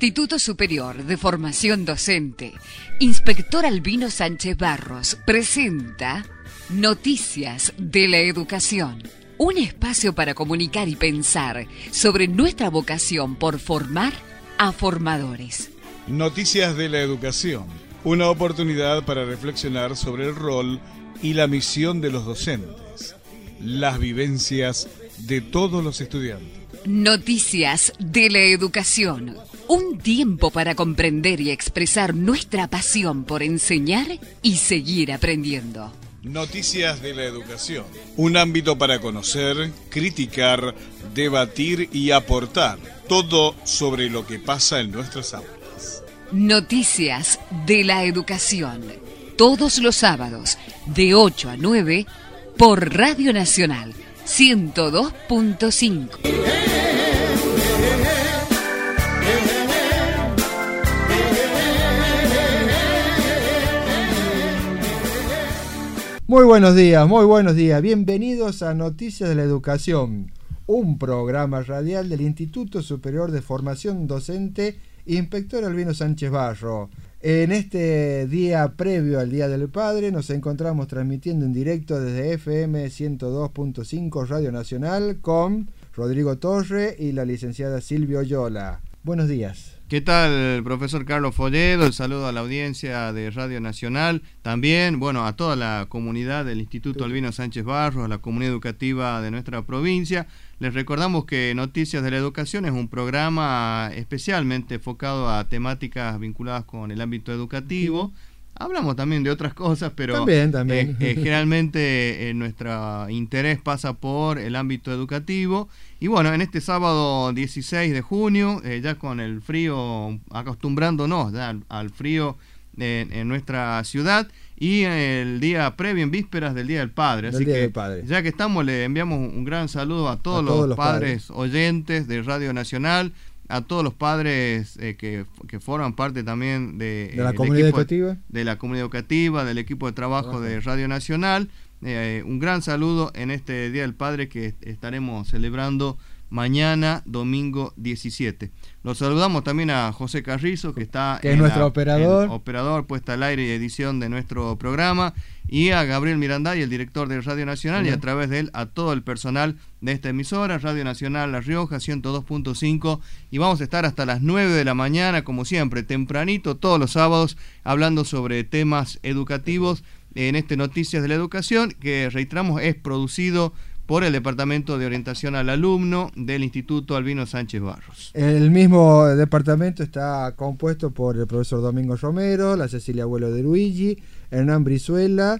Instituto Superior de Formación Docente, Inspector Albino Sánchez Barros, presenta Noticias de la Educación. Un espacio para comunicar y pensar sobre nuestra vocación por formar a formadores. Noticias de la Educación. Una oportunidad para reflexionar sobre el rol y la misión de los docentes. Las vivencias de todos los estudiantes. Noticias de la Educación. Un tiempo para comprender y expresar nuestra pasión por enseñar y seguir aprendiendo. Noticias de la Educación. Un ámbito para conocer, criticar, debatir y aportar. Todo sobre lo que pasa en nuestras aulas. Noticias de la Educación. Todos los sábados, de 8 a 9, por Radio Nacional 102.5. Muy buenos días. Bienvenidos a Noticias de la Educación, un programa radial del Instituto Superior de Formación Docente, Inspector Albino Sánchez Barros. En este día previo al Día del Padre nos encontramos transmitiendo en directo desde FM 102.5 Radio Nacional con Rodrigo Torre y la licenciada Silvia Oyola. Buenos días. ¿Qué tal, profesor Carlos Folledo? El saludo a la audiencia de Radio Nacional. También, a toda la comunidad del Instituto Albino Sánchez Barros, a la comunidad educativa de nuestra provincia. Les recordamos que Noticias de la Educación es un programa especialmente enfocado a temáticas vinculadas con el ámbito educativo. Hablamos también de otras cosas, pero también. Generalmente nuestro interés pasa por el ámbito educativo. Y en este sábado 16 de junio, ya con el frío, acostumbrándonos ya al frío en nuestra ciudad, y el día previo, en vísperas del Día del Padre. Así que, ya que estamos, le enviamos un gran saludo a todos los padres oyentes de Radio Nacional, a todos los padres que forman parte también de la comunidad educativa, del equipo de trabajo de Radio Nacional. Un gran saludo en este Día del Padre que estaremos celebrando mañana, domingo 17. Los saludamos también a José Carrizo, que es nuestro operador, puesta al aire y edición de nuestro programa, y a Gabriel Miranday, el director de Radio Nacional, y a través de él a todo el personal de esta emisora, Radio Nacional La Rioja 102.5, y vamos a estar hasta las 9 de la mañana, como siempre, tempranito, todos los sábados, hablando sobre temas educativos en este Noticias de la Educación, que reiteramos es producido por el Departamento de Orientación al Alumno del Instituto Albino Sánchez Barros. El mismo departamento está compuesto por el profesor Domingo Romero, la Cecilia Abuelo de Luigi, Hernán Brizuela,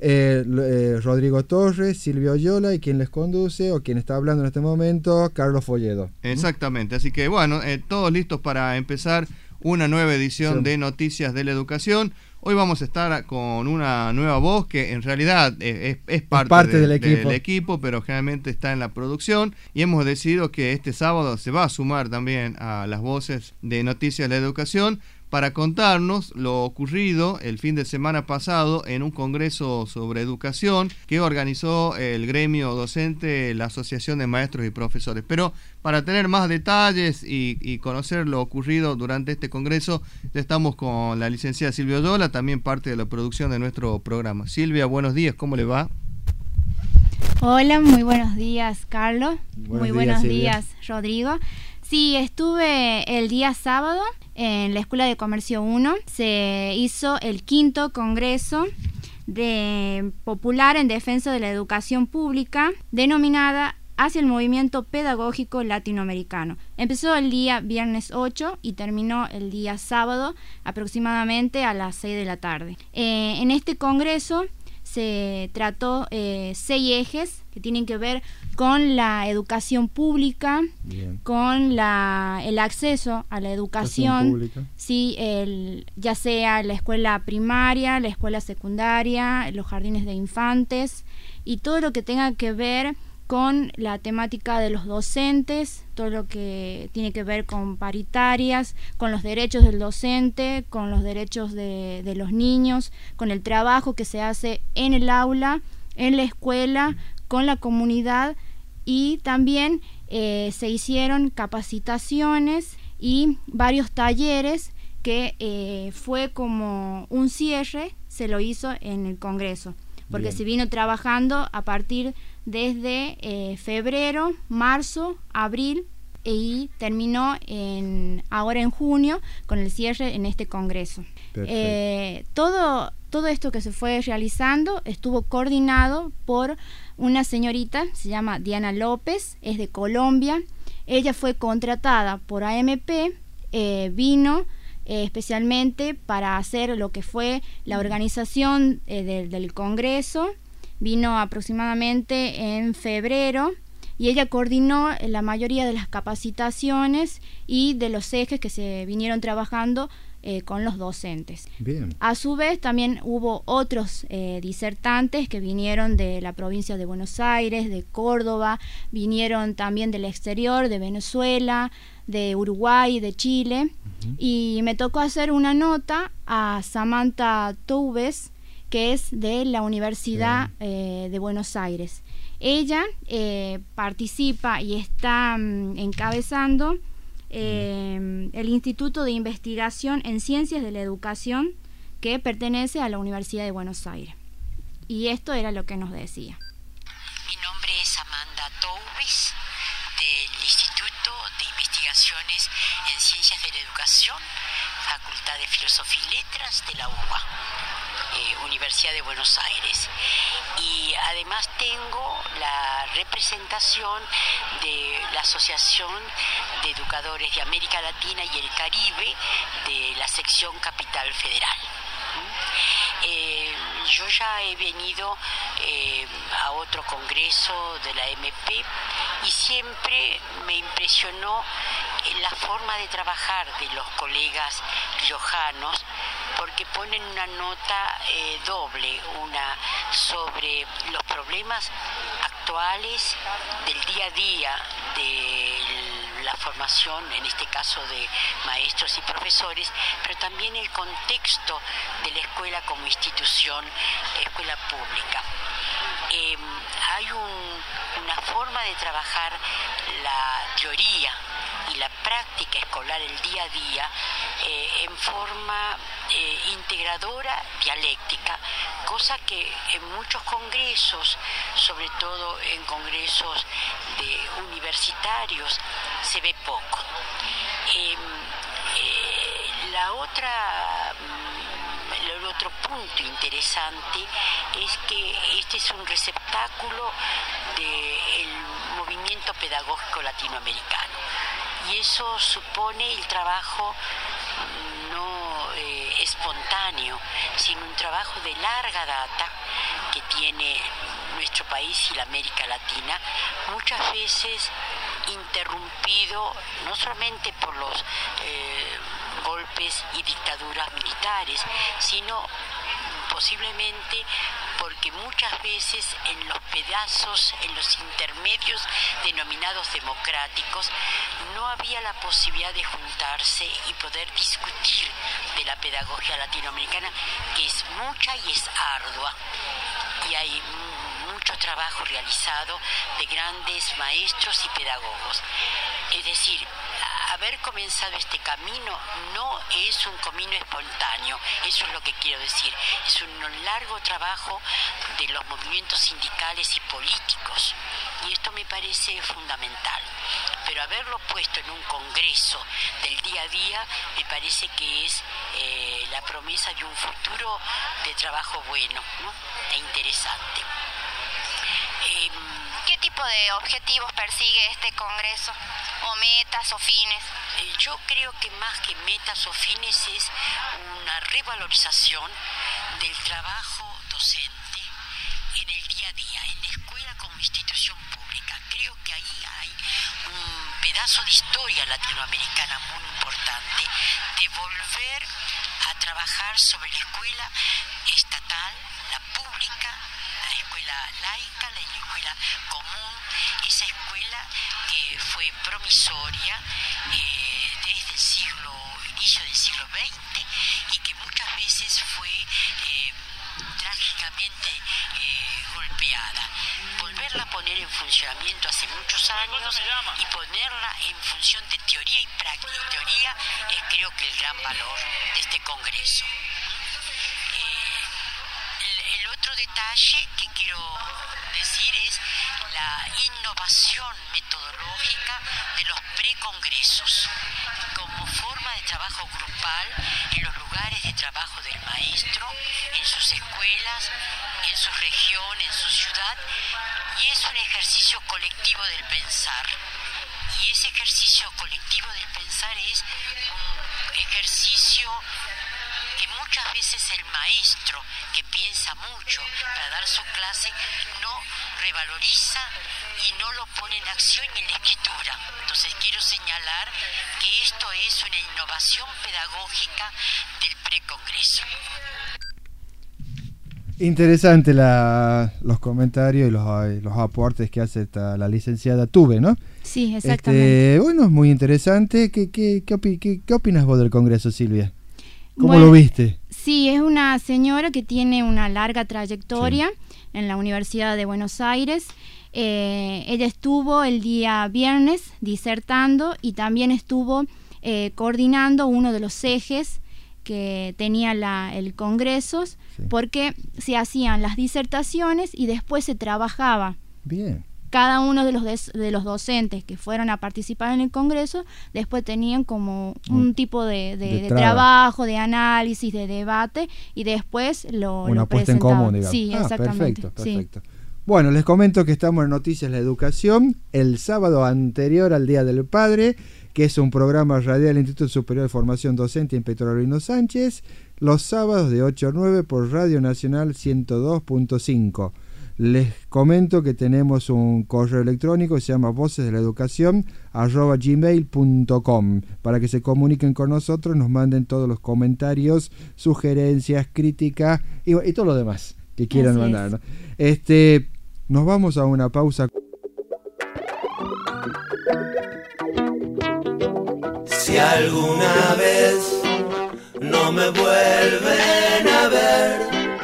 Rodrigo Torres, Silvia Oyola, y quien les conduce o quien está hablando en este momento, Carlos Folledo. Exactamente, así que todos listos para empezar una nueva edición de Noticias de la Educación. Hoy vamos a estar con una nueva voz que en realidad es parte del equipo, pero generalmente está en la producción, y hemos decidido que este sábado se va a sumar también a las voces de Noticias de la Educación para contarnos lo ocurrido el fin de semana pasado en un congreso sobre educación que organizó el gremio docente, la Asociación de Maestros y Profesores. Pero para tener más detalles y conocer lo ocurrido durante este congreso, ya estamos con la licenciada Silvia Oyola, también parte de la producción de nuestro programa. Silvia, buenos días, ¿cómo le va? Hola, muy buenos días, Carlos. Muy buenos días, Rodrigo. Sí, estuve el día sábado en la Escuela de Comercio 1. Se hizo el 5º Congreso Popular en Defensa de la Educación Pública, denominada Hacia el Movimiento Pedagógico Latinoamericano. Empezó el día viernes 8 y terminó el día sábado aproximadamente a las 6 de la tarde. En este congreso se trató 6 ejes que tienen que ver con la educación pública, con el acceso a la educación, sí, ya sea la escuela primaria, la escuela secundaria, los jardines de infantes, y todo lo que tenga que ver con la temática de los docentes, todo lo que tiene que ver con paritarias, con los derechos del docente, con los derechos de los niños, con el trabajo que se hace en el aula, en la escuela, con la comunidad, y también se hicieron capacitaciones y varios talleres que fue como un cierre, se lo hizo en el Congreso, porque Bien. se vino trabajando a partir desde febrero, marzo, abril, y terminó ahora en junio con el cierre en este Congreso. Todo esto que se fue realizando estuvo coordinado por una señorita, se llama Diana López, es de Colombia. Ella fue contratada por AMP, vino especialmente para hacer lo que fue la organización del Congreso. Vino aproximadamente en febrero y ella coordinó la mayoría de las capacitaciones y de los ejes que se vinieron trabajando con los docentes. Bien. A su vez también hubo otros disertantes que vinieron de la provincia de Buenos Aires, de Córdoba, vinieron también del exterior, de Venezuela, de Uruguay, de Chile, y me tocó hacer una nota a Samantha Toubes, que es de la Universidad de Buenos Aires. Ella participa y está encabezando el Instituto de Investigación en Ciencias de la Educación, que pertenece a la Universidad de Buenos Aires. Y esto era lo que nos decía. Mi nombre es Amanda Toubes, del Instituto de Investigaciones en Ciencias de la Educación, Facultad de Filosofía y Letras de la UBA, Universidad de Buenos Aires. Y además tengo la representación de la Asociación de Educadores de América Latina y el Caribe de la sección Capital Federal. Yo ya he venido a otro congreso de la MP y siempre me impresionó la forma de trabajar de los colegas riojanos, porque ponen una nota doble, una sobre los problemas actuales del día a día de la formación, en este caso de maestros y profesores, pero también el contexto de la escuela como institución, escuela pública. Hay una forma de trabajar la teoría y la práctica escolar el día a día en forma integradora, dialéctica, cosa que en muchos congresos, sobre todo en congresos universitarios, se ve poco. El otro punto interesante es que este es un receptáculo del movimiento pedagógico latinoamericano, y eso supone el trabajo no espontáneo, sino un trabajo de larga data que tiene nuestro país y la América Latina, muchas veces interrumpido no solamente por los golpes y dictaduras militares, sino posiblemente porque muchas veces en los pedazos, en los intermedios denominados democráticos, no había la posibilidad de juntarse y poder discutir de la pedagogía latinoamericana, que es mucha y es ardua, y hay mucho trabajo realizado de grandes maestros y pedagogos. Es decir, haber comenzado este camino no es un camino espontáneo, eso es lo que quiero decir, es un largo trabajo de los movimientos sindicales y políticos, y esto me parece fundamental. Pero haberlo puesto en un congreso del día a día me parece que es la promesa de un futuro de trabajo bueno, ¿no? E interesante. ¿Qué tipo de objetivos persigue este congreso? ¿O metas o fines? Yo creo que más que metas o fines es una revalorización del trabajo docente en el día a día, en la escuela como institución pública. Creo que ahí hay un pedazo de historia latinoamericana muy importante, de volver a trabajar sobre la escuela estatal, la pública, la escuela laica, la escuela común, esa escuela que fue promisoria desde el inicio del siglo XX y que muchas veces fue trágicamente golpeada. Volverla a poner poner en funcionamiento hace muchos años y ponerla en función de teoría y práctica. Teoría es creo que el gran valor de este Congreso. El otro detalle que quiero decir es la innovación metodológica de los precongresos como forma de trabajo grupal en los lugares de trabajo del maestro, en sus escuelas, en su región, en su ciudad, y es un ejercicio colectivo del pensar. Y ese ejercicio colectivo del pensar es un ejercicio que muchas veces el maestro, que piensa mucho para dar su clase, no revaloriza y no lo pone en acción en la escritura. Entonces quiero señalar que esto es una innovación pedagógica del precongreso. Interesante los comentarios y los aportes que hace la licenciada Tuve, ¿no? Sí, exactamente. Bueno, muy interesante. ¿Qué opinas vos del Congreso, Silvia? ¿Cómo lo viste? Sí, es una señora que tiene una larga trayectoria en la Universidad de Buenos Aires. Ella estuvo el día viernes disertando y también estuvo coordinando uno de los ejes que tenía el Congreso, porque se hacían las disertaciones y después se trabajaba. Bien. Cada uno de los docentes que fueron a participar en el Congreso después tenían como un tipo de trabajo, de análisis, de debate, y después lo puesta en común, digamos. Sí, exactamente. Perfecto. Sí. Bueno, les comento que estamos en Noticias de la Educación el sábado anterior al Día del Padre, que es un programa radial del Instituto Superior de Formación Docente Inspector Albino Sánchez, los sábados de 8 a 9 por Radio Nacional 102.5. Les comento que tenemos un correo electrónico que se llama vocesdelaeducacion@gmail.com para que se comuniquen con nosotros, nos manden todos los comentarios, sugerencias, críticas y todo lo demás que quieran mandar, ¿no? Nos vamos a una pausa. Si alguna vez no me vuelven a ver,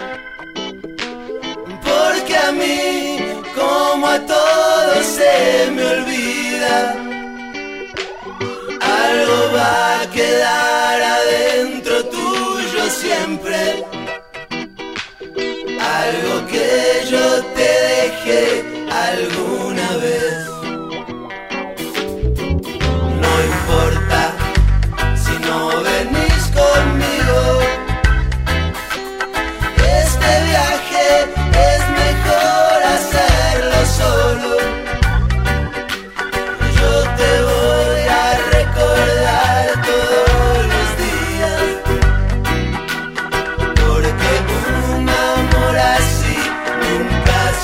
porque a mí, como a todos, se me olvida, algo va a quedar adentro tuyo siempre, algo que yo te dejé alguna vez. No importa si no venís conmigo, este viaje es mejor hacerlo solo. Yo te voy a recordar todos los días, porque un amor así nunca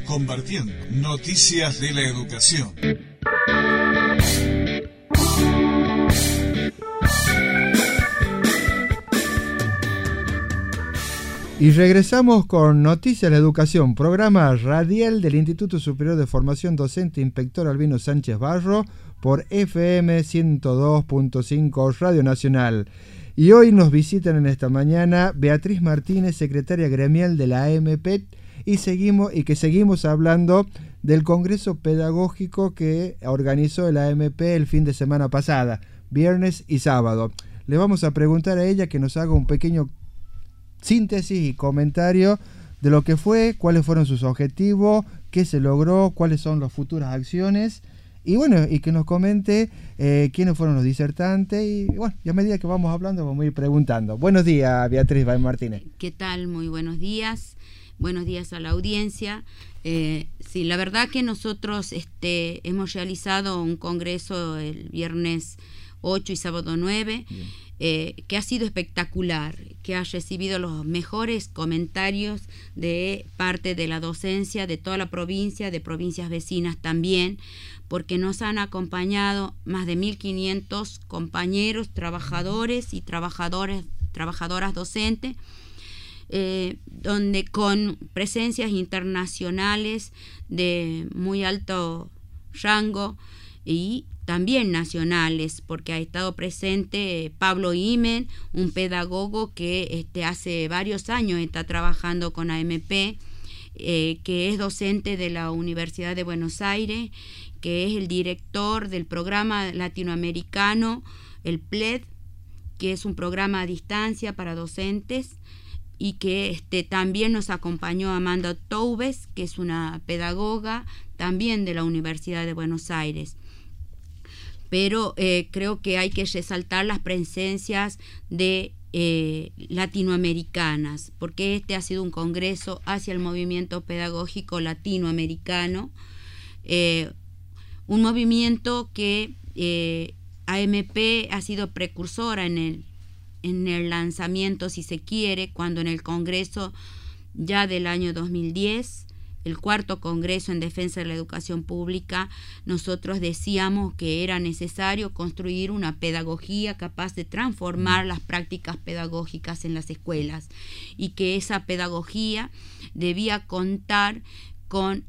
compartiendo noticias de la educación. Y regresamos con Noticias de la Educación, programa radial del Instituto Superior de Formación Docente Inspector Albino Sánchez Barro por FM 102.5 Radio Nacional. Y hoy nos visitan en esta mañana Beatriz Martínez, secretaria gremial de la AMP, y seguimos hablando del Congreso Pedagógico que organizó la AMP el fin de semana pasada, viernes y sábado. Le vamos a preguntar a ella que nos haga un pequeño síntesis y comentario de lo que fue, cuáles fueron sus objetivos, qué se logró, cuáles son las futuras acciones y bueno, y que nos comente quiénes fueron los disertantes y bueno, y a medida que vamos hablando vamos a ir preguntando. Buenos días, Beatriz Martínez. ¿Qué tal? Muy buenos días a la audiencia. Sí, la verdad que nosotros hemos realizado un congreso el viernes 8 y sábado 9, que ha sido espectacular, que ha recibido los mejores comentarios de parte de la docencia de toda la provincia, de provincias vecinas también, porque nos han acompañado más de 1.500 compañeros, trabajadores y trabajadoras docentes, donde con presencias internacionales de muy alto rango y también nacionales, porque ha estado presente Pablo Imen, un pedagogo que hace varios años está trabajando con AMP, que es docente de la Universidad de Buenos Aires, que es el director del programa latinoamericano, el PLED, que es un programa a distancia para docentes, y que también nos acompañó Amanda Toubes, que es una pedagoga también de la Universidad de Buenos Aires. Pero creo que hay que resaltar las presencias de latinoamericanas, porque ha sido un congreso hacia el movimiento pedagógico latinoamericano, un movimiento que AMP ha sido precursora en el lanzamiento, si se quiere, cuando en el congreso ya del año 2010, el cuarto congreso en defensa de la educación pública, nosotros decíamos que era necesario construir una pedagogía capaz de transformar las prácticas pedagógicas en las escuelas y que esa pedagogía debía contar con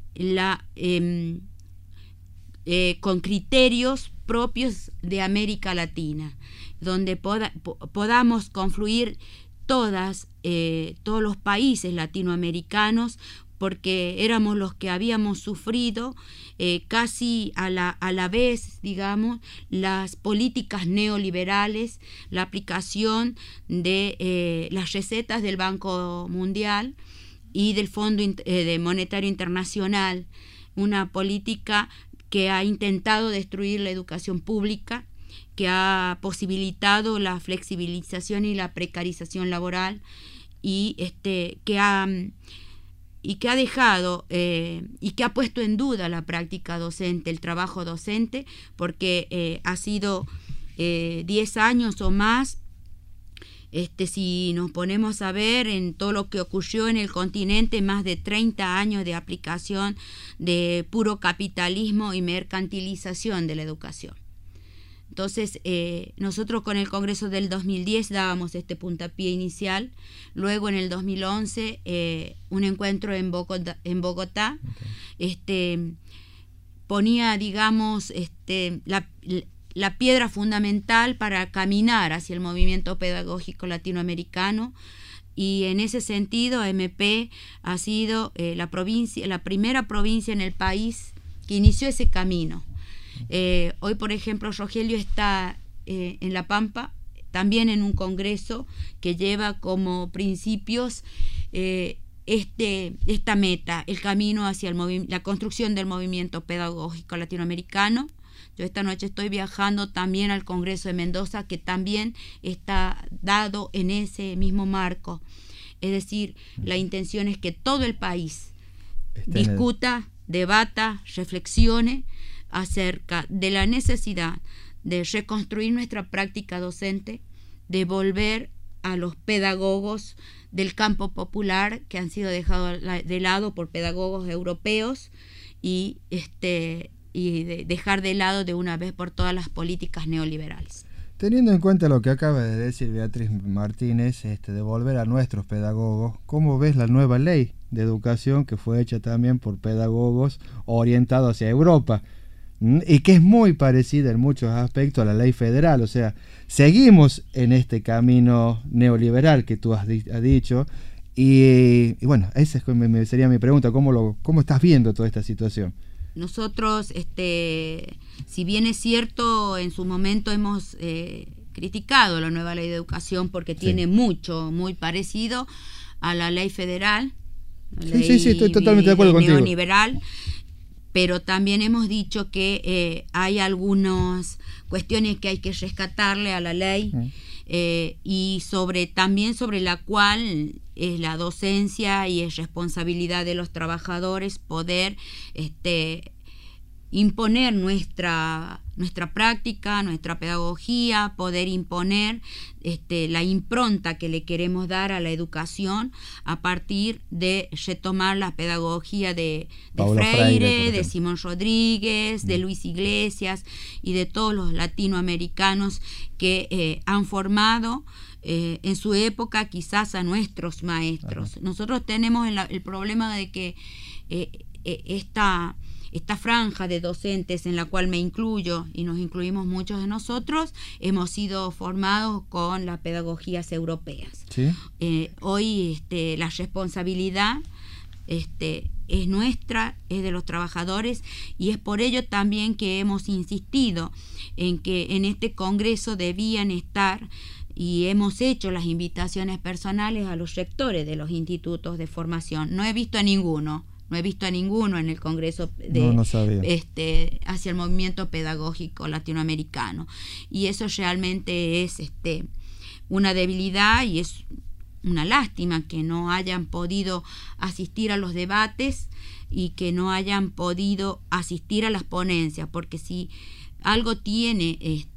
con criterios propios de América Latina, donde podamos confluir todos los países latinoamericanos, porque éramos los que habíamos sufrido casi a la vez, digamos, las políticas neoliberales, la aplicación de las recetas del Banco Mundial y del Fondo Monetario Internacional, una política que ha intentado destruir la educación pública, que ha posibilitado la flexibilización y la precarización laboral y que ha dejado y que ha puesto en duda la práctica docente, el trabajo docente, porque ha sido 10 años o más. Si nos ponemos a ver en todo lo que ocurrió en el continente, más de 30 años de aplicación de puro capitalismo y mercantilización de la educación. Entonces, nosotros con el Congreso del 2010 dábamos este puntapié inicial. Luego, en el 2011, un encuentro en Bogotá ponía, digamos, la piedra fundamental para caminar hacia el movimiento pedagógico latinoamericano. Y en ese sentido, AMP ha sido la primera provincia en el país que inició ese camino. Hoy, por ejemplo, Rogelio está en La Pampa, también en un congreso que lleva como principios esta meta, el camino hacia la construcción del movimiento pedagógico latinoamericano. Yo esta noche estoy viajando también al Congreso de Mendoza, que también está dado en ese mismo marco. Es decir, la intención es que todo el país discuta, debata, reflexione acerca de la necesidad de reconstruir nuestra práctica docente, de volver a los pedagogos del campo popular que han sido dejados de lado por pedagogos europeos y dejar de lado de una vez por todas las políticas neoliberales. Teniendo en cuenta lo que acaba de decir Beatriz Martínez, de volver a nuestros pedagogos, ¿cómo ves la nueva ley de educación que fue hecha también por pedagogos orientados hacia Europa? Y que es muy parecida en muchos aspectos a la ley federal, o sea, seguimos en este camino neoliberal que tú has dicho, y bueno, esa sería mi pregunta, ¿cómo estás viendo toda esta situación? Nosotros, si bien es cierto, en su momento hemos criticado la nueva ley de educación porque tiene muy parecido a la ley federal, sí, estoy totalmente de acuerdo contigo. Neoliberal, pero también hemos dicho que hay algunas cuestiones que hay que rescatarle a la ley y también sobre la cual es la docencia y es responsabilidad de los trabajadores poder imponer nuestra práctica, nuestra pedagogía, poder imponer la impronta que le queremos dar a la educación a partir de retomar la pedagogía de Freire, de Simón Rodríguez, de Luis Iglesias y de todos los latinoamericanos que han formado en su época quizás a nuestros maestros. Ajá. Nosotros tenemos el problema de que esta franja de docentes en la cual me incluyo y nos incluimos muchos de nosotros, hemos sido formados con las pedagogías europeas. ¿Sí? Hoy la responsabilidad es nuestra, es de los trabajadores, y es por ello también que hemos insistido en que en este congreso debían estar, y hemos hecho las invitaciones personales a los rectores de los institutos de formación. No he visto a ninguno en el Congreso hacia el movimiento pedagógico latinoamericano, y eso realmente es una debilidad y es una lástima que no hayan podido asistir a los debates y que no hayan podido asistir a las ponencias, porque si algo tiene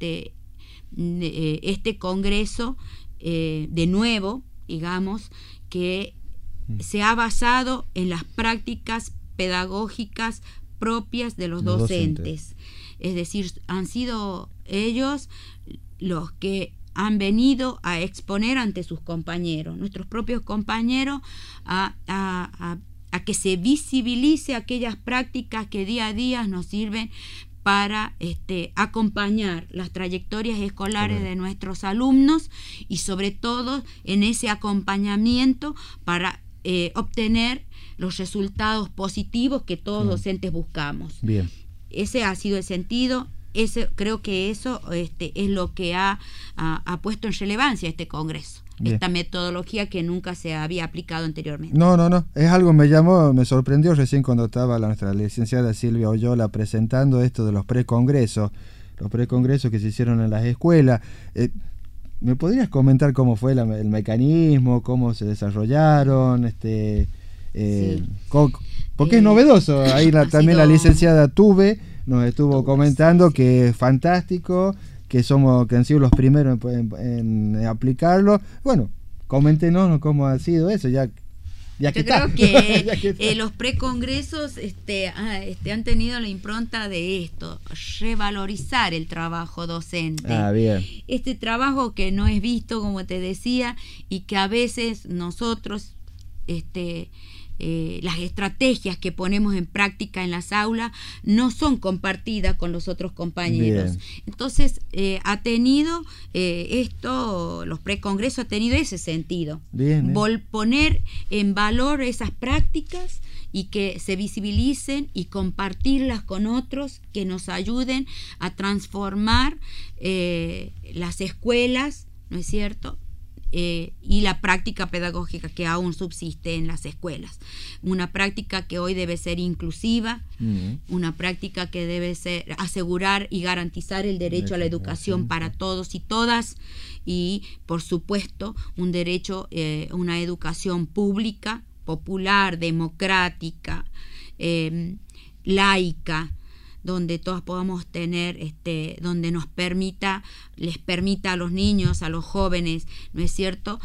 este Congreso de nuevo, digamos, que se ha basado en las prácticas pedagógicas propias de los docentes. Es decir, han sido ellos los que han venido a exponer ante sus compañeros, nuestros propios compañeros, a que se visibilice aquellas prácticas que día a día nos sirven para acompañar las trayectorias escolares de nuestros alumnos, y sobre todo en ese acompañamiento para obtener los resultados positivos que todos docentes buscamos. Bien. Ese ha sido el sentido. Creo que eso es lo que ha puesto en relevancia este Congreso. Bien. Esta metodología que nunca se había aplicado anteriormente. No, es algo me sorprendió recién cuando estaba nuestra licenciada Silvia Oyola presentando esto de los precongresos que se hicieron en las escuelas. ¿Me podrías comentar cómo fue el mecanismo, cómo se desarrollaron? Sí. Porque es novedoso. Ahí también la licenciada Tuve nos estuvo comentando que es fantástico, que han sido los primeros en aplicarlo. Bueno, coméntenos cómo ha sido eso, ya que creo que los precongresos han tenido la impronta de esto, revalorizar el trabajo docente. Bien. Este trabajo que no es visto, como te decía, y que a veces nosotros las estrategias que ponemos en práctica en las aulas no son compartidas con los otros compañeros. Bien. Entonces ha tenido los precongresos ha tenido ese sentido. Bien. Poner en valor esas prácticas y que se visibilicen y compartirlas con otros que nos ayuden a transformar las escuelas, ¿no es cierto?, y la práctica pedagógica que aún subsiste en las escuelas. Una práctica que hoy debe ser inclusiva, una práctica que debe ser asegurar y garantizar el derecho a la educación para todos y todas, y por supuesto un derecho a una educación pública, popular, democrática, laica, donde todas podamos tener, donde les permita a los niños, a los jóvenes, ¿no es cierto?,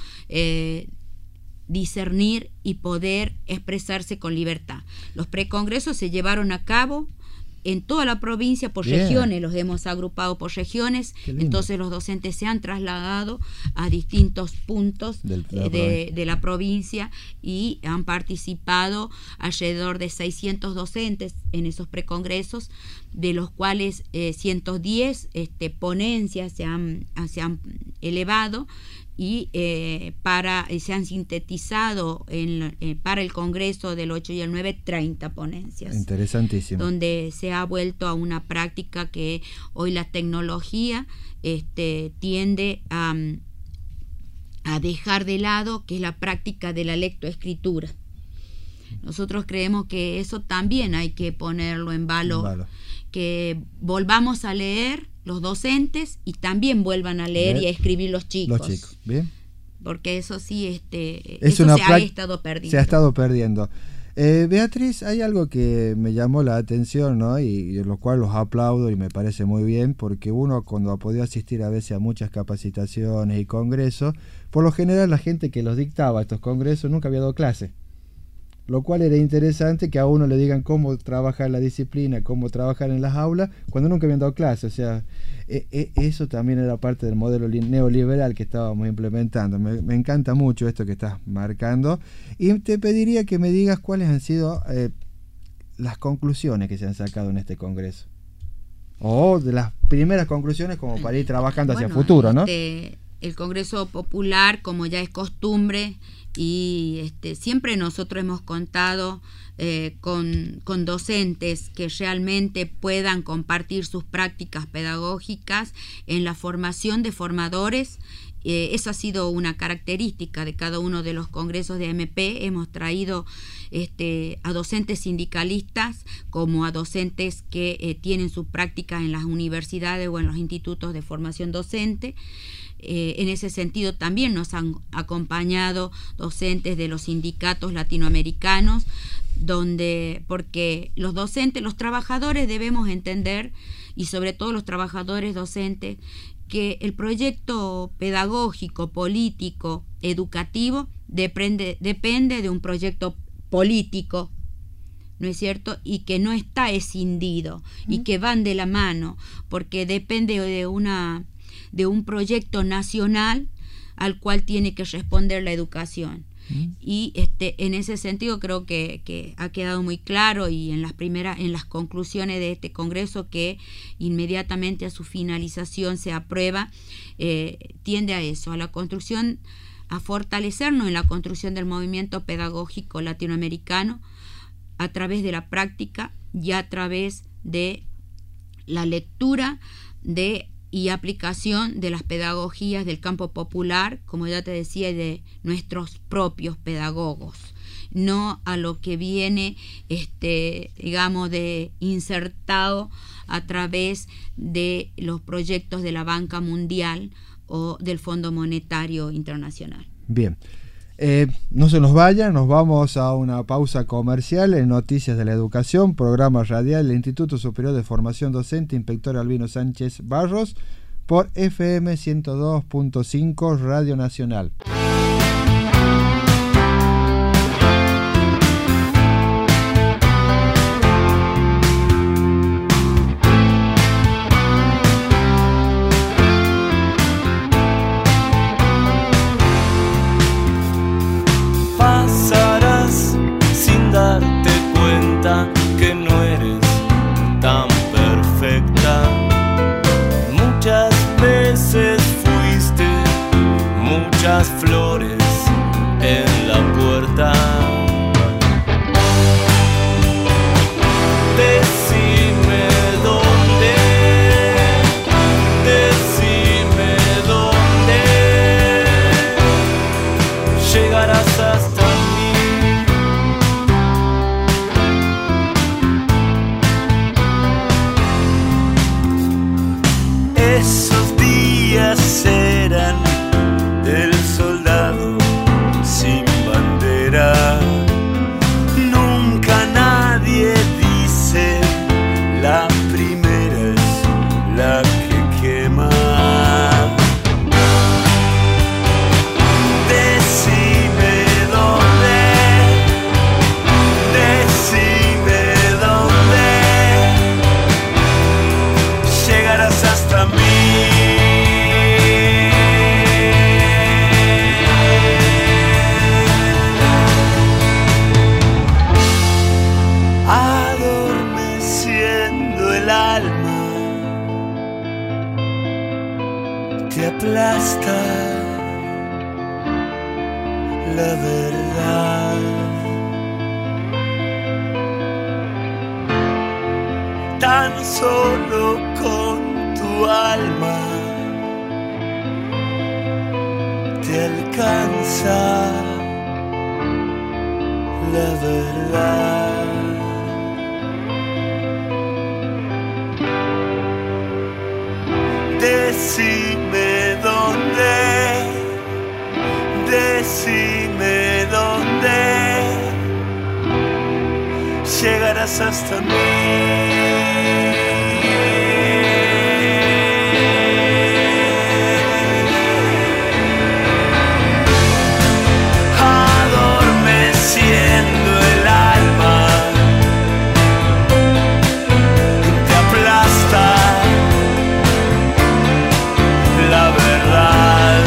discernir y poder expresarse con libertad. Los precongresos se llevaron a cabo en toda la provincia por regiones, los hemos agrupado por regiones, entonces los docentes se han trasladado a distintos puntos de la provincia y han participado alrededor de 600 docentes en esos precongresos, de los cuales 110 ponencias se han elevado y se han sintetizado para el Congreso del 8 y el 9 30 ponencias. Interesantísimo. Donde se ha vuelto a una práctica que hoy la tecnología tiende a dejar de lado, que es la práctica de la lectoescritura. Nosotros creemos que eso también hay que ponerlo en valor, que volvamos a leer los docentes y también vuelvan a leer y a escribir los chicos. Bien. Porque eso sí, eso se ha estado perdiendo. Se ha estado perdiendo. Beatriz, hay algo que me llamó la atención, ¿no? Y lo cual los aplaudo y me parece muy bien, porque uno cuando ha podido asistir a veces a muchas capacitaciones y congresos, por lo general la gente que los dictaba estos congresos nunca había dado clase. Lo cual era interesante que a uno le digan cómo trabajar la disciplina, cómo trabajar en las aulas, cuando nunca habían dado clase. O sea, eso también era parte del modelo neoliberal que estábamos implementando. Me encanta mucho esto que estás marcando. Y te pediría que me digas cuáles han sido las conclusiones que se han sacado en este congreso. O de las primeras conclusiones como para ir trabajando hacia el futuro, ¿no? El Congreso Popular, como ya es costumbre, y siempre nosotros hemos contado con docentes que realmente puedan compartir sus prácticas pedagógicas en la formación de formadores. Eso ha sido una característica de cada uno de los congresos de AMP. Hemos traído a docentes sindicalistas como a docentes que tienen sus prácticas en las universidades o en los institutos de formación docente. En ese sentido también nos han acompañado docentes de los sindicatos latinoamericanos, porque los docentes, los trabajadores debemos entender, y sobre todo los trabajadores docentes, que el proyecto pedagógico, político, educativo depende de un proyecto político, ¿no es cierto? Y que no está escindido y que van de la mano, porque depende de un proyecto nacional al cual tiene que responder la educación. Y en ese sentido creo que ha quedado muy claro, y en las conclusiones de este congreso, que inmediatamente a su finalización se aprueba, tiende a eso, a la construcción, a fortalecernos en la construcción del movimiento pedagógico latinoamericano a través de la práctica y a través de la lectura y aplicación de las pedagogías del campo popular, como ya te decía, y de nuestros propios pedagogos, no a lo que viene, digamos, de insertado a través de los proyectos de la Banca Mundial o del Fondo Monetario Internacional. Bien. No se nos vayan, nos vamos a una pausa comercial en Noticias de la Educación, programa radial del Instituto Superior de Formación Docente, Inspector Albino Sánchez Barros, por FM 102.5 Radio Nacional. Darte cuenta que no eres tan perfecta. Muchas veces fuiste muchas flores en la puerta. Decime dónde llegarás hasta esos días eran del soldado sin bandera. Nunca nadie dice la el alma, te aplasta la verdad. Tan solo con tu alma te alcanza la verdad. Decime dónde llegarás hasta mí. Adormeciendo el alma, te aplasta la verdad.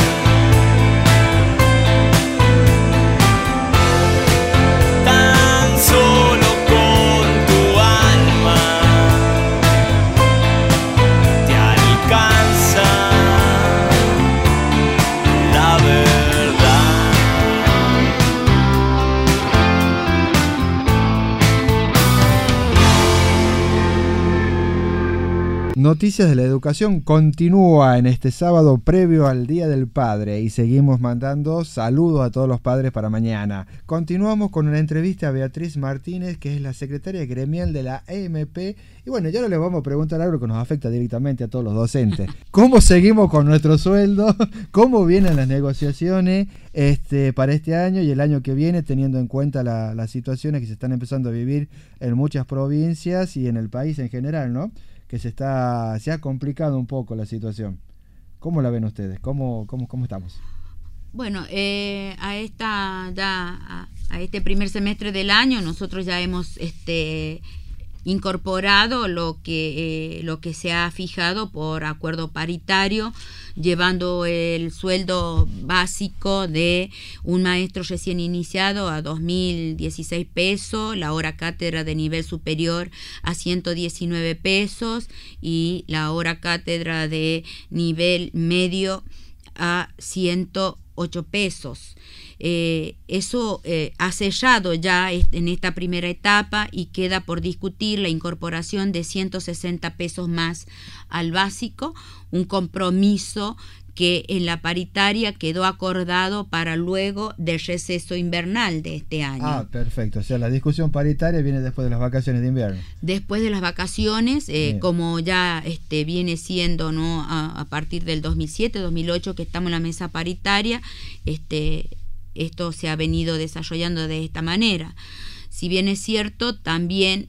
Tan solo con tu alma te alcanza la verdad. Noticias de la Educación continúa en este sábado previo al Día del Padre y seguimos mandando saludos a todos los padres para mañana. Continuamos con una entrevista a Beatriz Martínez, que es la secretaria gremial de la EMP. Y bueno, ya no le vamos a preguntar algo que nos afecta directamente a todos los docentes. ¿Cómo seguimos con nuestro sueldo? ¿Cómo vienen las negociaciones para este año y el año que viene, teniendo en cuenta las situaciones que se están empezando a vivir en muchas provincias y en el país en general, ¿no? Que se ha complicado un poco la situación. ¿Cómo la ven ustedes? ¿Cómo estamos? Bueno, a este primer semestre del año nosotros ya hemos incorporado lo que se ha fijado por acuerdo paritario, llevando el sueldo básico de un maestro recién iniciado a 2.016 pesos, la hora cátedra de nivel superior a 119 pesos y la hora cátedra de nivel medio a 108 pesos. Eso ha sellado ya en esta primera etapa y queda por discutir la incorporación de 160 pesos más al básico, un compromiso que en la paritaria quedó acordado para luego del receso invernal de este año. Ah, perfecto. O sea, la discusión paritaria viene después de las vacaciones de invierno. Después de las vacaciones, como ya viene siendo, ¿no? A partir del 2007, 2008 que estamos en la mesa paritaria, esto se ha venido desarrollando de esta manera. Si bien es cierto, también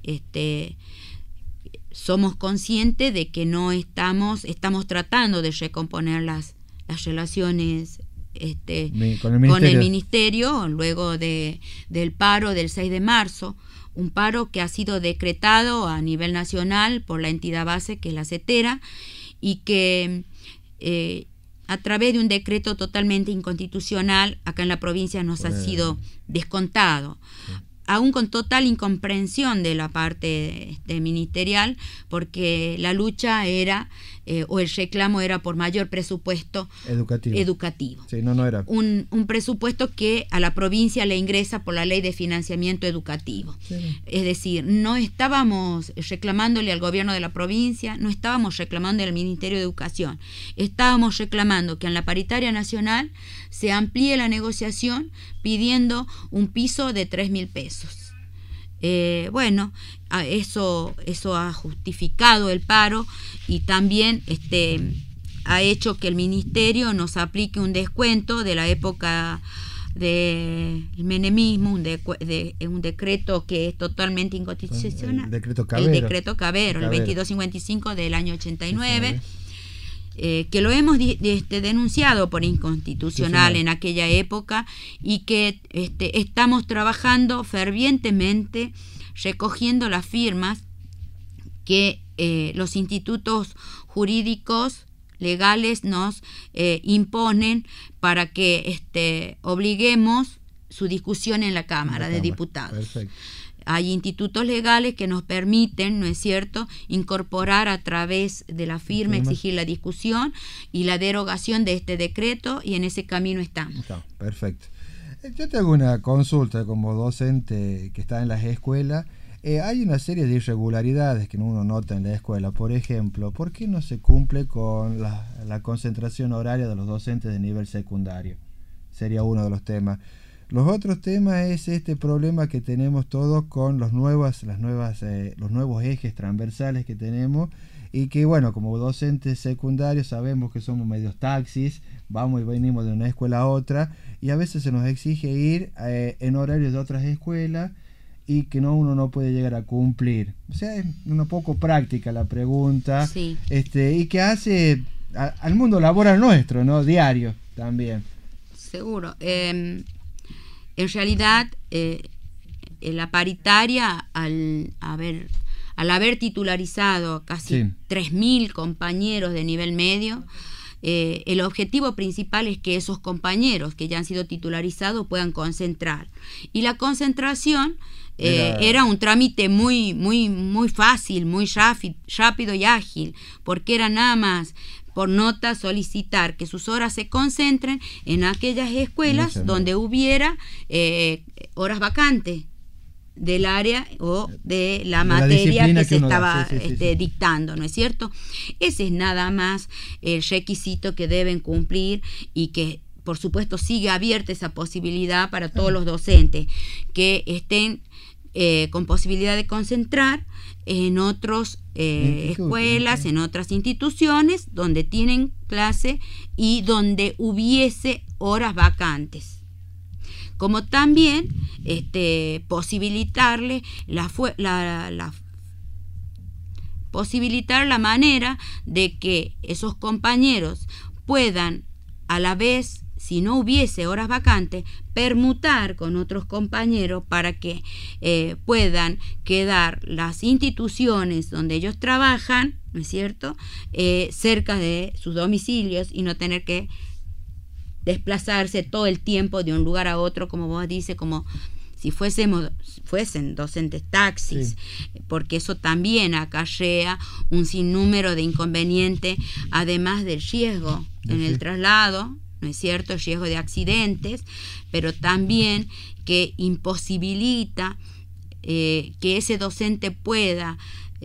somos conscientes de que no estamos tratando de recomponer las relaciones con el ministerio luego del paro del 6 de marzo, un paro que ha sido decretado a nivel nacional por la entidad base que es la CETERA y que a través de un decreto totalmente inconstitucional acá en la provincia nos ha sido descontado. Sí. Aún con total incomprensión de la parte ministerial, porque la lucha era, o el reclamo era por mayor presupuesto educativo. Sí, no era. Un presupuesto que a la provincia le ingresa por la ley de financiamiento educativo. Sí. Es decir, no estábamos reclamándole al gobierno de la provincia, no estábamos reclamando al Ministerio de Educación, estábamos reclamando que en la paritaria nacional se amplíe la negociación pidiendo un piso de 3.000 pesos. Bueno, eso ha justificado el paro y también ha hecho que el ministerio nos aplique un descuento de la época del menemismo, un decreto que es totalmente inconstitucional. El decreto Cabero, el 2255 del año 89. Que lo hemos denunciado por inconstitucional en aquella época y que estamos trabajando fervientemente recogiendo las firmas que los institutos jurídicos legales nos imponen para que obliguemos su discusión en la Cámara de Diputados. Perfecto. hay institutos legales que nos permiten, ¿no es cierto?, incorporar a través de la firma, exigir la discusión y la derogación de este decreto, y en ese camino estamos. Está, perfecto. Yo te hago una consulta como docente que está en las escuelas. Hay una serie de irregularidades que uno nota en la escuela. Por ejemplo, ¿por qué no se cumple con la concentración horaria de los docentes de nivel secundario? Sería uno de los temas. Los otros temas es este problema que tenemos todos con los nuevos ejes transversales que tenemos, y que bueno, como docentes secundarios sabemos que somos medios taxis, vamos y venimos de una escuela a otra, y a veces se nos exige ir en horarios de otras escuelas y que uno no puede llegar a cumplir. O sea, es un poco práctica la pregunta, sí. Y que hace al mundo laboral nuestro, ¿no? Diario también. Seguro. En realidad, la paritaria, al haber titularizado casi 3.000 compañeros de nivel medio, el objetivo principal es que esos compañeros que ya han sido titularizados puedan concentrar. Y la concentración era un trámite muy fácil, muy rápido y ágil, porque era nada más por nota solicitar que sus horas se concentren en aquellas escuelas donde hubiera horas vacantes del área o de la materia que se estaba dictando, ¿no es cierto? Ese es nada más el requisito que deben cumplir, y que por supuesto sigue abierta esa posibilidad para todos los docentes que estén con posibilidad de concentrar en otras escuelas, en otras instituciones donde tienen clase y donde hubiese horas vacantes. Como también posibilitarle posibilitar la manera de que esos compañeros puedan, a la vez, si no hubiese horas vacantes, permutar con otros compañeros para que puedan quedar las instituciones donde ellos trabajan, ¿no es cierto?, cerca de sus domicilios, y no tener que desplazarse todo el tiempo de un lugar a otro, como vos dices, como si fuesen docentes taxis, porque eso también acarrea un sinnúmero de inconvenientes, además del riesgo en el traslado, ¿no es cierto?, el riesgo de accidentes, pero también que imposibilita que ese docente pueda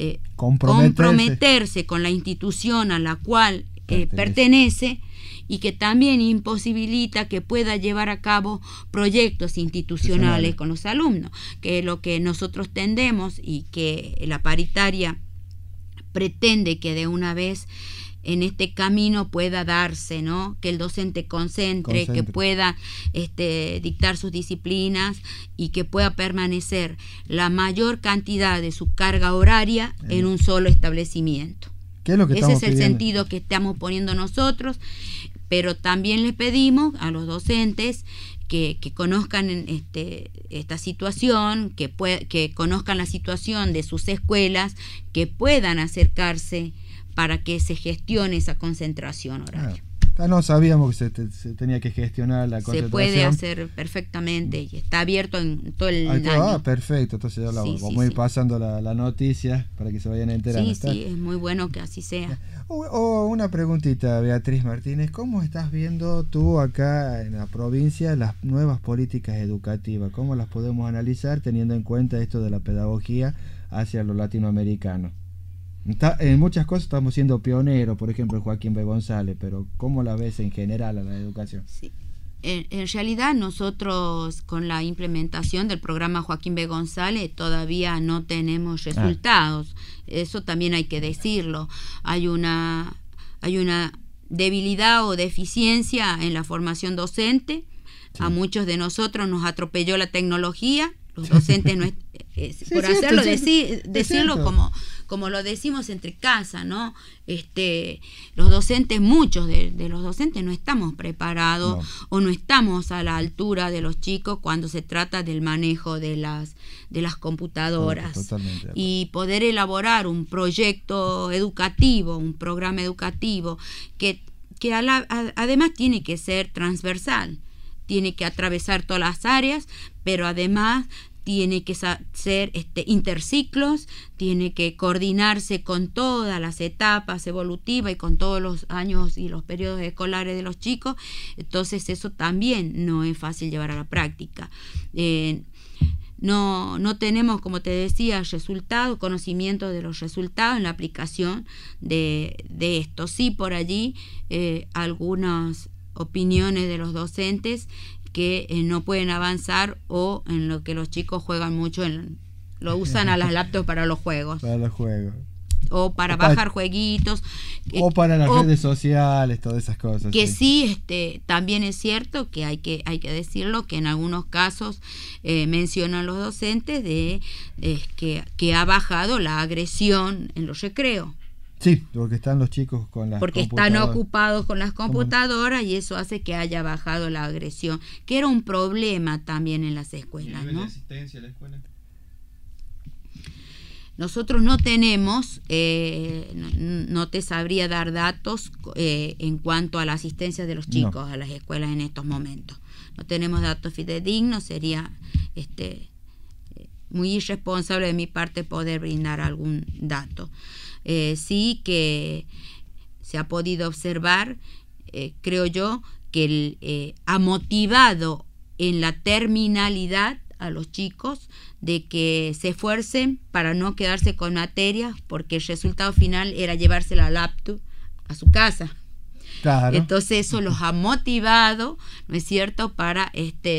comprometerse con la institución a la cual pertenece, y que también imposibilita que pueda llevar a cabo proyectos institucionales con los alumnos, que es lo que nosotros tendemos y que la paritaria pretende que de una vez en este camino pueda darse, ¿no?, que el docente concentre, que pueda dictar sus disciplinas y que pueda permanecer la mayor cantidad de su carga horaria en un solo establecimiento. ¿Qué es lo que ese es el pidiendo? Sentido que estamos poniendo nosotros, pero también les pedimos a los docentes que conozcan esta situación, que conozcan la situación de sus escuelas, que puedan acercarse para que se gestione esa concentración horaria. No sabíamos que se tenía que gestionar la concentración. Se puede hacer perfectamente y está abierto en todo el año. Perfecto, entonces ya vamos a ir pasando la noticia para que se vayan enterando. Sí, es muy bueno que así sea. Una preguntita, Beatriz Martínez, ¿cómo estás viendo tú acá en la provincia las nuevas políticas educativas? ¿Cómo las podemos analizar teniendo en cuenta esto de la pedagogía hacia lo latinoamericano? En muchas cosas estamos siendo pioneros, por ejemplo, Joaquín B. González, pero ¿cómo la ves en general a la educación? Sí. En realidad nosotros con la implementación del programa Joaquín B. González todavía no tenemos resultados. Eso también hay que decirlo. Hay una debilidad o deficiencia en la formación docente. Sí. A muchos de nosotros nos atropelló la tecnología. Los docentes no por hacerlo, decirlo como lo decimos entre casa, ¿no? Los docentes, muchos de los docentes no estamos preparados o no estamos a la altura de los chicos cuando se trata del manejo de las computadoras. Y poder elaborar un proyecto educativo, un programa educativo que además tiene que ser transversal, tiene que atravesar todas las áreas, pero además tiene que ser interciclos, tiene que coordinarse con todas las etapas evolutivas y con todos los años y los periodos escolares de los chicos. Entonces eso también no es fácil llevar a la práctica. No tenemos, como te decía, conocimiento de los resultados en la aplicación de esto. Sí, por allí algunas opiniones de los docentes que no pueden avanzar, o en lo que los chicos juegan mucho, lo usan a las laptops para los juegos. Para los juegos. O para bajar jueguitos. O para las redes sociales, todas esas cosas. Que sí, también es cierto que hay que decirlo, que en algunos casos mencionan los docentes que ha bajado la agresión en los recreos. Sí, porque están los chicos con las porque están ocupados con las computadoras, y eso hace que haya bajado la agresión, que era un problema también en las escuelas, ¿no? ¿El nivel de asistencia a la escuela? Nosotros no tenemos, no te sabría dar datos en cuanto a la asistencia de los chicos a las escuelas en estos momentos. No tenemos datos fidedignos, sería muy irresponsable de mi parte poder brindar algún dato. Sí que se ha podido observar, creo yo, que ha motivado en la terminalidad a los chicos de que se esfuercen para no quedarse con materias, porque el resultado final era llevarse la laptop a su casa. Claro. Entonces eso los ha motivado, ¿no es cierto?, para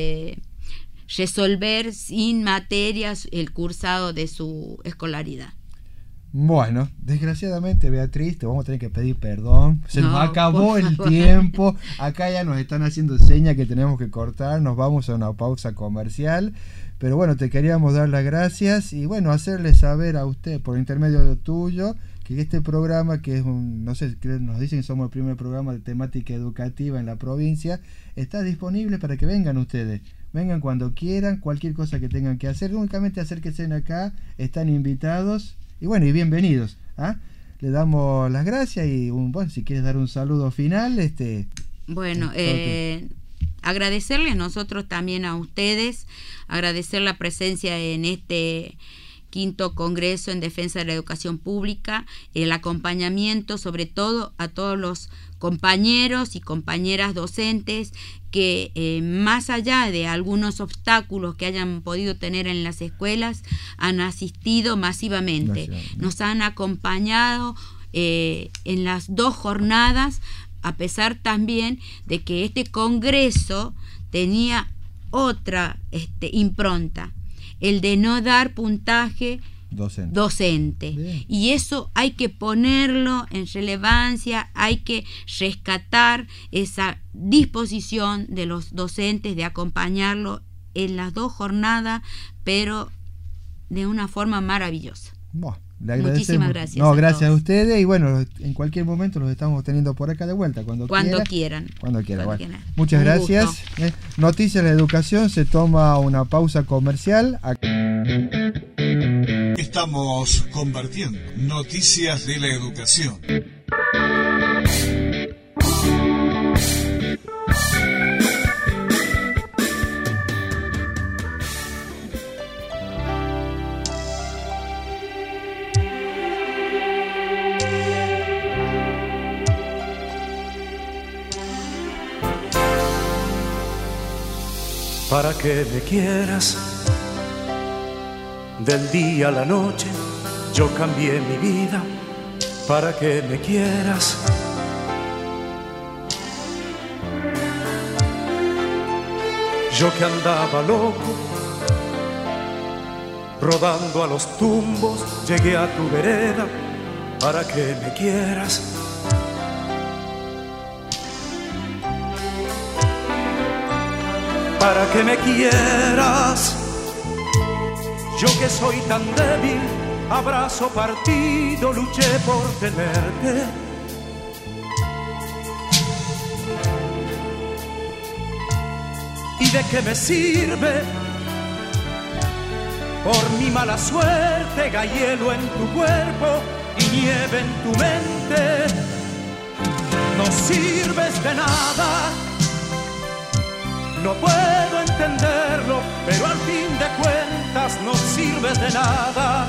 resolver sin materias el cursado de su escolaridad. Bueno, desgraciadamente, Beatriz, te vamos a tener que pedir perdón. Se nos acabó el tiempo. Acá ya nos están haciendo señas que tenemos que cortar. Nos vamos a una pausa comercial. Pero bueno, te queríamos dar las gracias y bueno, hacerle saber a usted por intermedio tuyo que este programa, que es nos dicen que somos el primer programa de temática educativa en la provincia, está disponible para que vengan ustedes. Vengan cuando quieran, cualquier cosa que tengan que hacer, únicamente acérquense acá, están invitados. Y bueno, y bienvenidos. Le damos las gracias y si quieres dar un saludo final. Bueno, agradecerles nosotros también a ustedes, agradecer la presencia en este 5º Congreso en Defensa de la Educación Pública, el acompañamiento sobre todo a todos los compañeros y compañeras docentes que más allá de algunos obstáculos que hayan podido tener en las escuelas, han asistido masivamente. Nos han acompañado en las 2 jornadas, a pesar también de que este congreso tenía otra impronta, el de no dar puntaje docente. Y eso hay que ponerlo en relevancia, hay que rescatar esa disposición de los docentes de acompañarlo en las 2 jornadas, pero de una forma maravillosa. Le agradecemos. Muchísimas gracias. Gracias a ustedes y bueno, en cualquier momento los estamos teniendo por acá de vuelta, cuando quieran. Muchas gracias. Noticias de la Educación se toma una pausa comercial. Estamos compartiendo Noticias de la Educación. Para que me quieras, del día a la noche yo cambié mi vida. Para que me quieras, yo que andaba loco, rodando a los tumbos, llegué a tu vereda. Para que me quieras, para que me quieras, yo que soy tan débil, abrazo partido, luché por tenerte. ¿Y de qué me sirve? Por mi mala suerte, hielo en tu cuerpo y nieve en tu mente. No sirves de nada. No puedo entenderlo, pero al fin de cuentas no sirves de nada.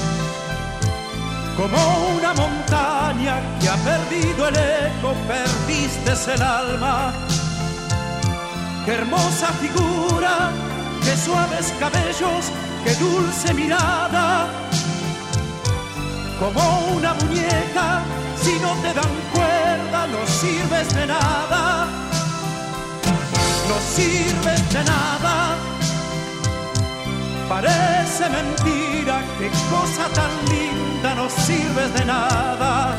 Como una montaña que ha perdido el eco, perdiste el alma. Qué hermosa figura, qué suaves cabellos, qué dulce mirada. Como una muñeca, si no te dan cuerda, no sirves de nada. No sirves de nada. Parece mentira, qué cosa tan linda, no sirves de nada.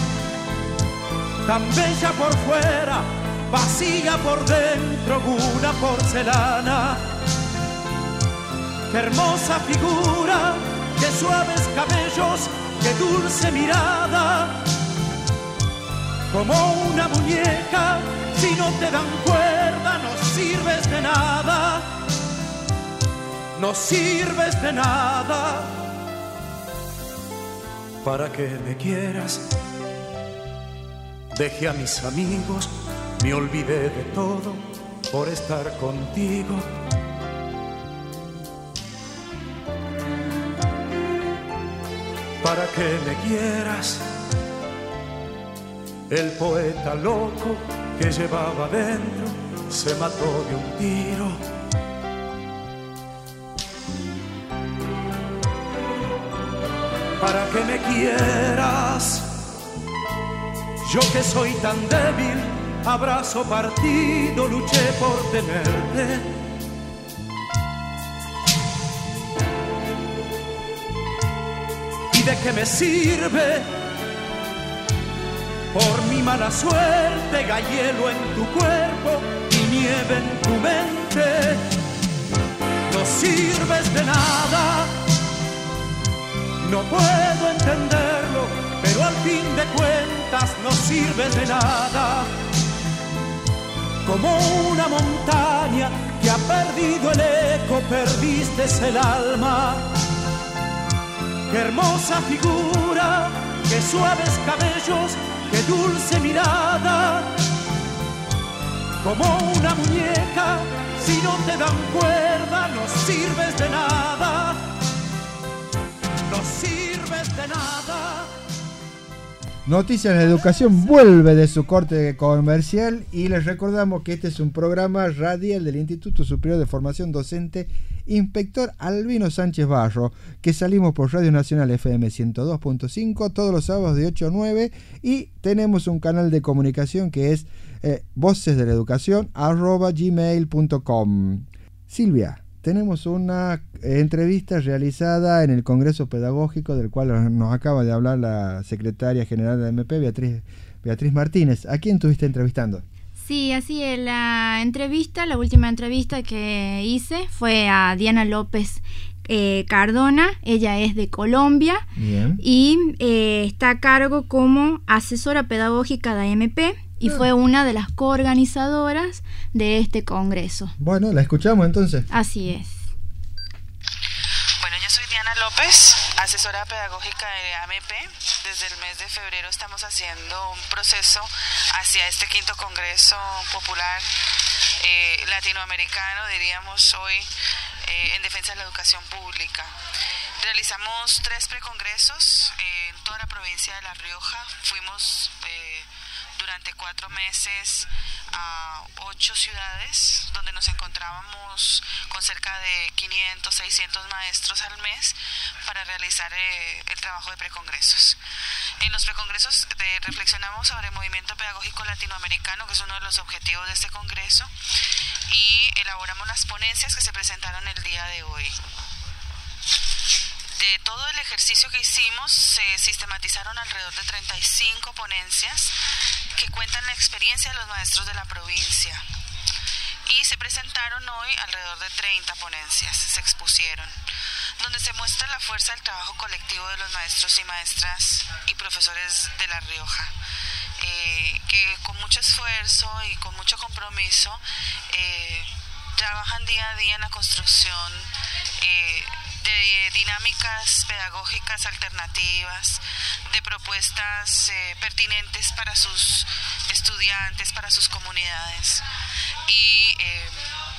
Tan bella por fuera, vacía por dentro, una porcelana. Qué hermosa figura, qué suaves cabellos, qué dulce mirada. Como una muñeca, si no te dan cuerda, no sirves de nada. No sirves de nada. Para que me quieras, dejé a mis amigos, me olvidé de todo por estar contigo. Para que me quieras, el poeta loco que llevaba dentro se mató de un tiro. Para que me quieras, yo que soy tan débil, abrazo partido, luché por tenerte. ¿Y de qué me sirve? Por mi mala suerte, hielo en tu cuerpo y nieve en tu mente. No sirves de nada. No puedo entenderlo, pero al fin de cuentas no sirves de nada. Como una montaña que ha perdido el eco, perdiste el alma. Qué hermosa figura, qué suaves cabellos, qué dulce mirada. Como una muñeca, si no te dan cuerda, no sirves de nada. No sirves de nada. Noticias de Educación vuelve de su corte comercial y les recordamos que este es un programa radial del Instituto Superior de Formación Docente Inspector Albino Sánchez Barro, que salimos por Radio Nacional FM 102.5 todos los sábados de 8 a 9 y tenemos un canal de comunicación que es vocesdeleducacion@gmail.com. Silvia, tenemos una entrevista realizada en el Congreso Pedagógico del cual nos acaba de hablar la secretaria general de MP, Beatriz Martínez. ¿A quién estuviste entrevistando? Sí, así es. La última entrevista que hice fue a Diana López Cardona. Ella es de Colombia. Bien. Y está a cargo como asesora pedagógica de MP. Y fue una de las coorganizadoras de este congreso. Bueno, la escuchamos entonces. Así es. Bueno, yo soy Diana López, asesora pedagógica de AMP. Desde el mes de febrero estamos haciendo un proceso hacia este 5º Congreso Popular Latinoamericano, diríamos hoy, en defensa de la educación pública. Realizamos 3 precongresos en toda la provincia de La Rioja. Fuimos durante 4 meses a 8 ciudades donde nos encontrábamos con cerca de 500, 600 maestros al mes para realizar el trabajo de precongresos. En los precongresos reflexionamos sobre el movimiento pedagógico latinoamericano, que es uno de los objetivos de este congreso, y elaboramos las ponencias que se presentaron el día de hoy. De todo el ejercicio que hicimos, se sistematizaron alrededor de 35 ponencias que cuentan la experiencia de los maestros de la provincia. Y se presentaron hoy alrededor de 30 ponencias, se expusieron, donde se muestra la fuerza del trabajo colectivo de los maestros y maestras y profesores de La Rioja, que con mucho esfuerzo y con mucho compromiso trabajan día a día en la construcción de dinámicas pedagógicas alternativas, de propuestas pertinentes para sus estudiantes, para sus comunidades. Y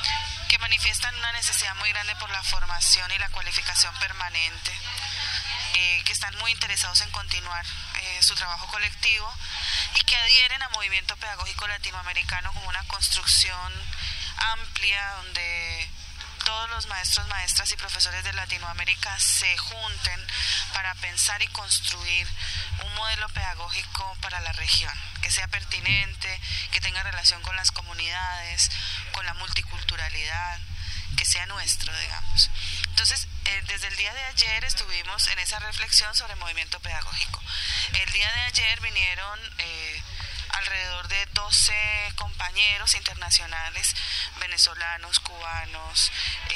que manifiestan una necesidad muy grande por la formación y la cualificación permanente, que están muy interesados en continuar su trabajo colectivo y que adhieren al movimiento pedagógico latinoamericano como una construcción amplia donde todos los maestros, maestras y profesores de Latinoamérica se junten para pensar y construir un modelo pedagógico para la región, que sea pertinente, que tenga relación con las comunidades, con la multiculturalidad, que sea nuestro, digamos. Entonces, desde el día de ayer estuvimos en esa reflexión sobre el movimiento pedagógico. El día de ayer vinieron alrededor de 12 compañeros internacionales, venezolanos, cubanos,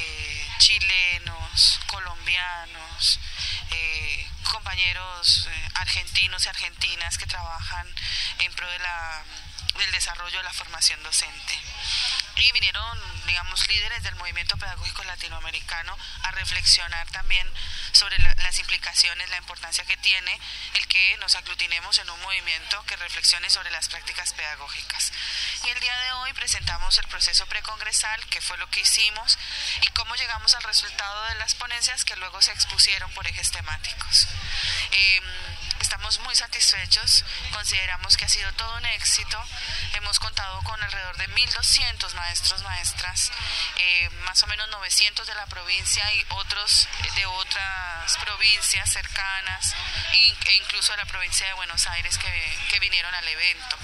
chilenos, colombianos, compañeros argentinos y argentinas que trabajan en pro del desarrollo de la formación docente. Y vinieron, digamos, líderes del movimiento pedagógico latinoamericano a reflexionar también sobre las implicaciones, la importancia que tiene el que nos aglutinemos en un movimiento que reflexione sobre las prácticas pedagógicas. Y el día de hoy presentamos el proceso precongresal, que fue lo que hicimos, y cómo llegamos al resultado de las ponencias que luego se expusieron por ejes temáticos. Estamos muy satisfechos, consideramos que ha sido todo un éxito. Hemos contado con alrededor de 1.200 maestros, maestras, más o menos 900 de la provincia y otros de otras provincias cercanas e incluso de la provincia de Buenos Aires que vinieron al evento,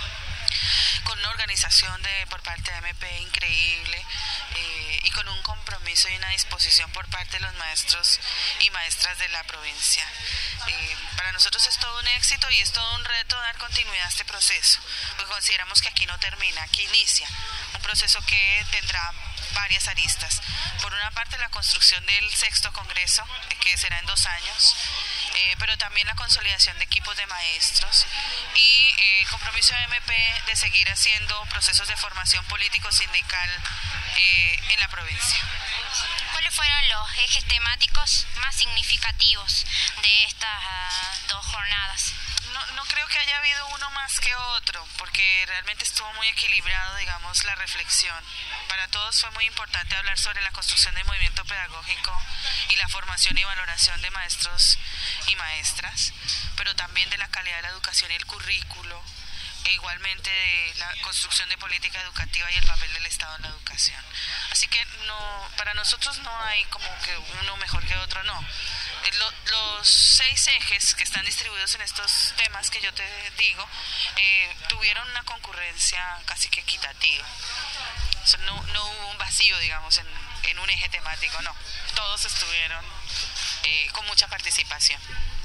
con una organización por parte de MP increíble, y con un compromiso y una disposición por parte de los maestros y maestras de la provincia. Para nosotros es todo un éxito y es todo un reto dar continuidad a este proceso, porque consideramos que aquí no termina, aquí inicia un proceso que tendrá varias aristas. Por una parte, la construcción del 6º Congreso, que será en 2 años, pero también la consolidación de equipos de maestros y el compromiso de MP de seguir haciendo procesos de formación político-sindical en la provincia. ¿Cuáles fueron los ejes temáticos más significativos de estas 2 jornadas? No creo que haya habido uno más que otro, porque realmente estuvo muy equilibrado, digamos, la reflexión. Para todos fue muy importante hablar sobre la construcción del movimiento pedagógico y la formación y valoración de maestros y maestras, pero también de la calidad de la educación y el currículo, e igualmente de la construcción de política educativa y el papel del Estado en la educación. Así que para nosotros no hay como que uno mejor que otro, no. Los 6 ejes que están distribuidos en estos temas que yo te digo tuvieron una concurrencia casi que equitativa. O sea, no hubo un vacío, digamos, en un eje temático, no. Todos estuvieron con mucha participación.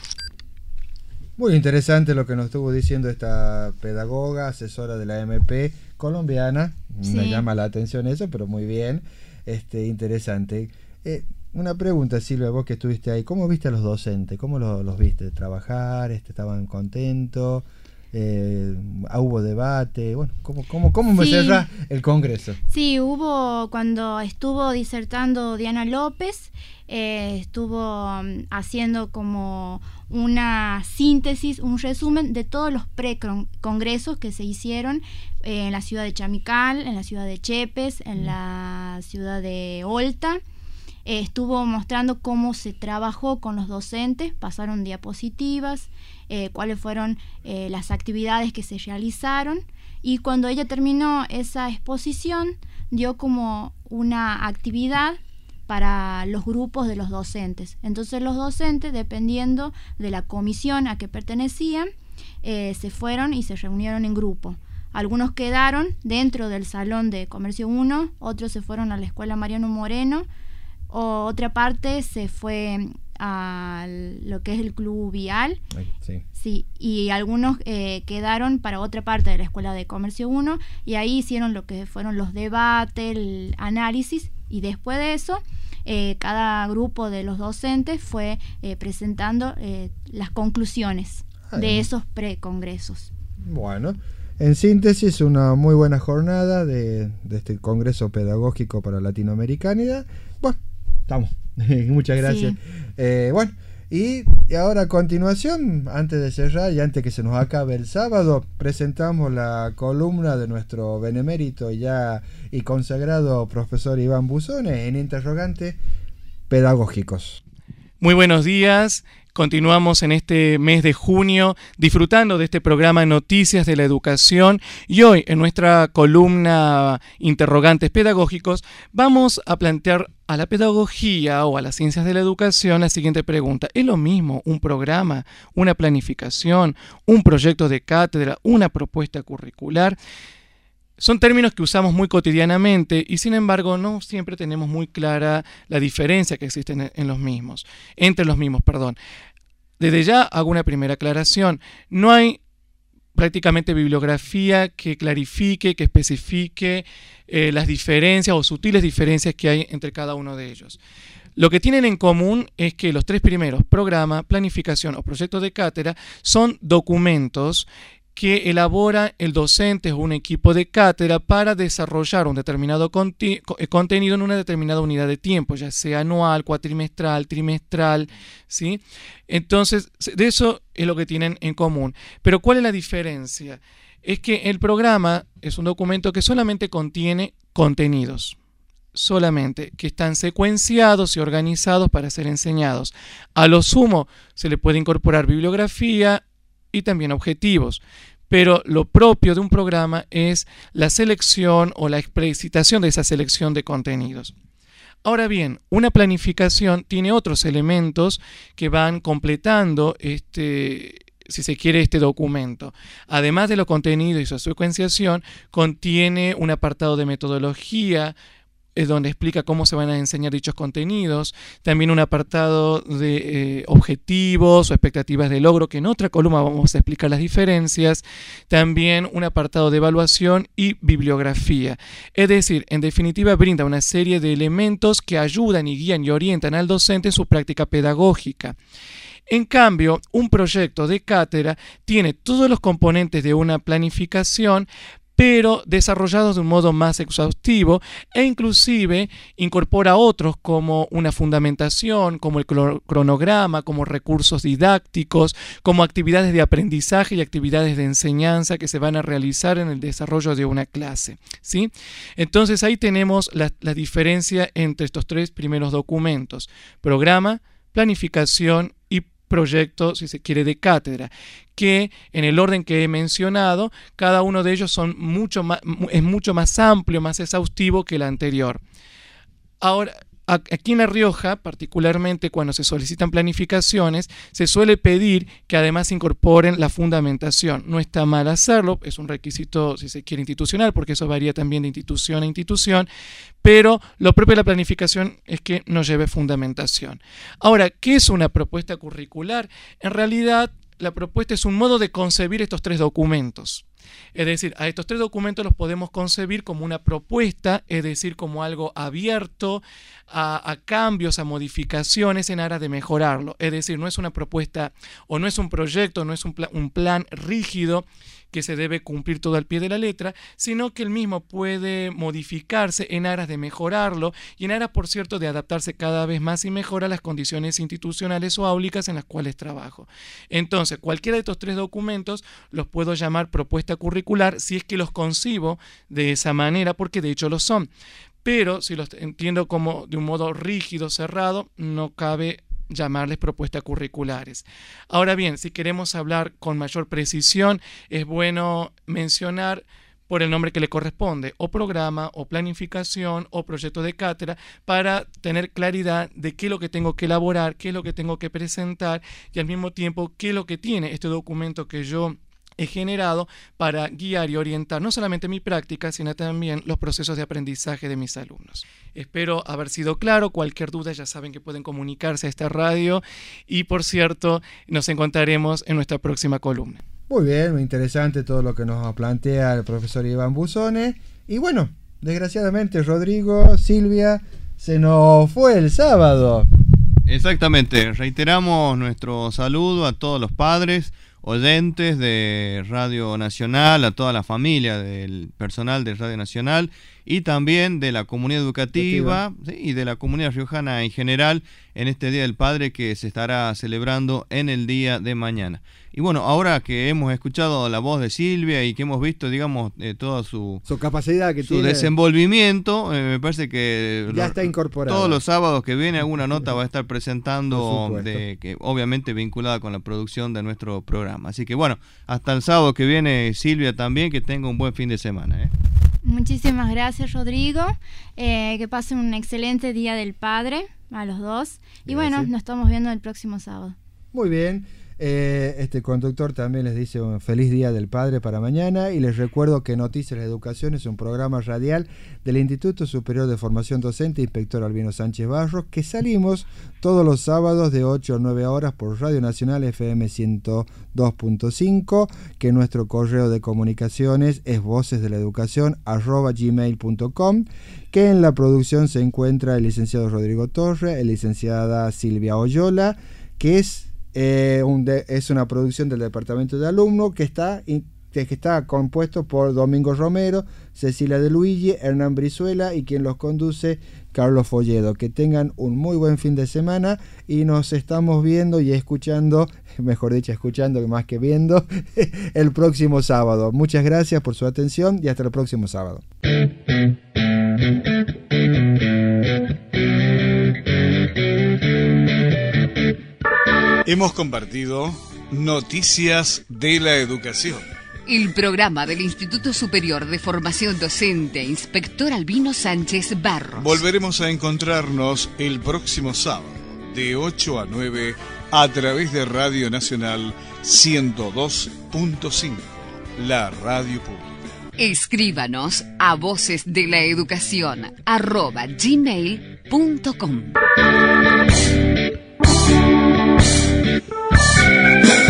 Muy interesante lo que nos estuvo diciendo esta pedagoga, asesora de la MP colombiana. Sí. Me llama la atención eso, pero muy bien, interesante. Una pregunta, Silvia, vos que estuviste ahí, ¿cómo viste a los docentes? ¿Cómo los viste trabajar? ¿Estaban contentos? ¿Hubo debate? Bueno, ¿cómo me cerra el Congreso? Sí, hubo, cuando estuvo disertando Diana López, estuvo haciendo como una síntesis, un resumen de todos los precongresos que se hicieron en la ciudad de Chamical, en la ciudad de Chepes, en la ciudad de Olta. Estuvo mostrando cómo se trabajó con los docentes, pasaron diapositivas, cuáles fueron las actividades que se realizaron, y cuando ella terminó esa exposición dio como una actividad para los grupos de los docentes. Entonces los docentes, dependiendo de la comisión a que pertenecían, se fueron y se reunieron en grupo. Algunos quedaron dentro del Salón de Comercio 1, otros se fueron a la Escuela Mariano Moreno, otra parte se fue a lo que es el Club Vial. Sí, y algunos quedaron para otra parte de la Escuela de Comercio 1, y ahí hicieron lo que fueron los debates, el análisis, y después de eso cada grupo de los docentes fue presentando las conclusiones de esos precongresos. Bueno, en síntesis, una muy buena jornada de este Congreso Pedagógico para Latinoamericanidad. Bueno, estamos. Muchas gracias. Sí. Bueno, Y ahora a continuación, antes de cerrar y antes que se nos acabe el sábado, presentamos la columna de nuestro benemérito y consagrado profesor Iván Busone en interrogantes pedagógicos. Muy buenos días. Continuamos en este mes de junio disfrutando de este programa Noticias de la Educación y hoy en nuestra columna Interrogantes Pedagógicos vamos a plantear a la pedagogía o a las ciencias de la educación la siguiente pregunta. ¿Es lo mismo un programa, una planificación, un proyecto de cátedra, una propuesta curricular? Son términos que usamos muy cotidianamente y sin embargo no siempre tenemos muy clara la diferencia que existe entre los mismos. Desde ya hago una primera aclaración. No hay prácticamente bibliografía que clarifique, que especifique las diferencias o sutiles diferencias que hay entre cada uno de ellos. Lo que tienen en común es que los tres primeros, programa, planificación o proyecto de cátedra, son documentos que elabora el docente o un equipo de cátedra para desarrollar un determinado contenido en una determinada unidad de tiempo, ya sea anual, cuatrimestral, trimestral, ¿sí? Entonces, de eso es lo que tienen en común. Pero ¿cuál es la diferencia? Es que el programa es un documento que solamente contiene contenidos, solamente, que están secuenciados y organizados para ser enseñados. A lo sumo se le puede incorporar bibliografía y también objetivos, pero lo propio de un programa es la selección o la explicitación de esa selección de contenidos. Ahora bien, una planificación tiene otros elementos que van completando si se quiere, este documento. Además de los contenidos y su secuenciación, contiene un apartado de metodología, es donde explica cómo se van a enseñar dichos contenidos, también un apartado de objetivos o expectativas de logro, que en otra columna vamos a explicar las diferencias, también un apartado de evaluación y bibliografía. Es decir, en definitiva brinda una serie de elementos que ayudan y guían y orientan al docente en su práctica pedagógica. En cambio, un proyecto de cátedra tiene todos los componentes de una planificación, pero desarrollados de un modo más exhaustivo e inclusive incorpora otros como una fundamentación, como el cronograma, como recursos didácticos, como actividades de aprendizaje y actividades de enseñanza que se van a realizar en el desarrollo de una clase, ¿sí? Entonces ahí tenemos la diferencia entre estos tres primeros documentos: programa, planificación y proyecto, si se quiere, de cátedra, que en el orden que he mencionado, cada uno de ellos es mucho más amplio, más exhaustivo que el anterior. Ahora, aquí en La Rioja, particularmente cuando se solicitan planificaciones, se suele pedir que además incorporen la fundamentación. No está mal hacerlo, es un requisito, si se quiere, institucional, porque eso varía también de institución a institución, pero lo propio de la planificación es que no lleve fundamentación. Ahora, ¿qué es una propuesta curricular? En realidad, la propuesta es un modo de concebir estos tres documentos. Es decir, a estos tres documentos los podemos concebir como una propuesta, es decir, como algo abierto a cambios, a modificaciones en aras de mejorarlo. Es decir, no es una propuesta o no es un proyecto, no es un plan rígido que se debe cumplir todo al pie de la letra, sino que el mismo puede modificarse en aras de mejorarlo y en aras, por cierto, de adaptarse cada vez más y mejor a las condiciones institucionales o áulicas en las cuales trabajo. Entonces, cualquiera de estos tres documentos los puedo llamar propuesta curricular si es que los concibo de esa manera, porque de hecho lo son. Pero si los entiendo como de un modo rígido, cerrado, no cabe llamarles propuestas curriculares. Ahora bien, si queremos hablar con mayor precisión, es bueno mencionar por el nombre que le corresponde, o programa, o planificación, o proyecto de cátedra, para tener claridad de qué es lo que tengo que elaborar, qué es lo que tengo que presentar, y al mismo tiempo qué es lo que tiene este documento que yo he generado para guiar y orientar no solamente mi práctica, sino también los procesos de aprendizaje de mis alumnos. Espero haber sido claro. Cualquier duda ya saben que pueden comunicarse a esta radio y, por cierto, nos encontraremos en nuestra próxima columna. Muy bien, muy interesante todo lo que nos plantea el profesor Iván Busone. Y bueno, desgraciadamente, Rodrigo, Silvia, se nos fue el sábado. Exactamente, reiteramos nuestro saludo a todos los padres. oyentes de Radio Nacional, a toda la familia del personal de Radio Nacional y también de la comunidad educativa, ¿sí? Y de la comunidad riojana en general en este Día del Padre que se estará celebrando en el día de mañana. Y bueno, ahora que hemos escuchado la voz de Silvia y que hemos visto, digamos, toda su capacidad, que su tiene, desenvolvimiento, me parece que ya está incorporado. Todos los sábados que viene alguna nota va a estar presentando, que obviamente vinculada con la producción de nuestro programa. Así que bueno, hasta el sábado que viene, Silvia, también, que tenga un buen fin de semana. Muchísimas gracias, Rodrigo. Que pasen un excelente Día del Padre a los dos. Y bueno, nos estamos viendo el próximo sábado. Muy bien. Este conductor también les dice un feliz Día del Padre para mañana y les recuerdo que Noticias de la Educación es un programa radial del Instituto Superior de Formación Docente Inspector Albino Sánchez Barros, que salimos todos los sábados de 8 a 9 horas por Radio Nacional FM 102.5, que nuestro correo de comunicaciones es vocesdelaeducacion@gmail.com, que en la producción se encuentra el licenciado Rodrigo Torre, la licenciada Silvia Oyola, que es una producción del Departamento de Alumnos que está compuesto por Domingo Romero, Cecilia De Luigi, Hernán Brizuela y quien los conduce, Carlos Folledo. Que tengan un muy buen fin de semana y nos estamos viendo y escuchando, mejor dicho, escuchando más que viendo, el próximo sábado. Muchas gracias por su atención y hasta el próximo sábado. Hemos compartido Noticias de la Educación. El programa del Instituto Superior de Formación Docente Inspector Albino Sánchez Barros. Volveremos a encontrarnos el próximo sábado de 8 a 9 a través de Radio Nacional 102.5, la radio pública. Escríbanos a vocesdelaeducacion@gmail.com.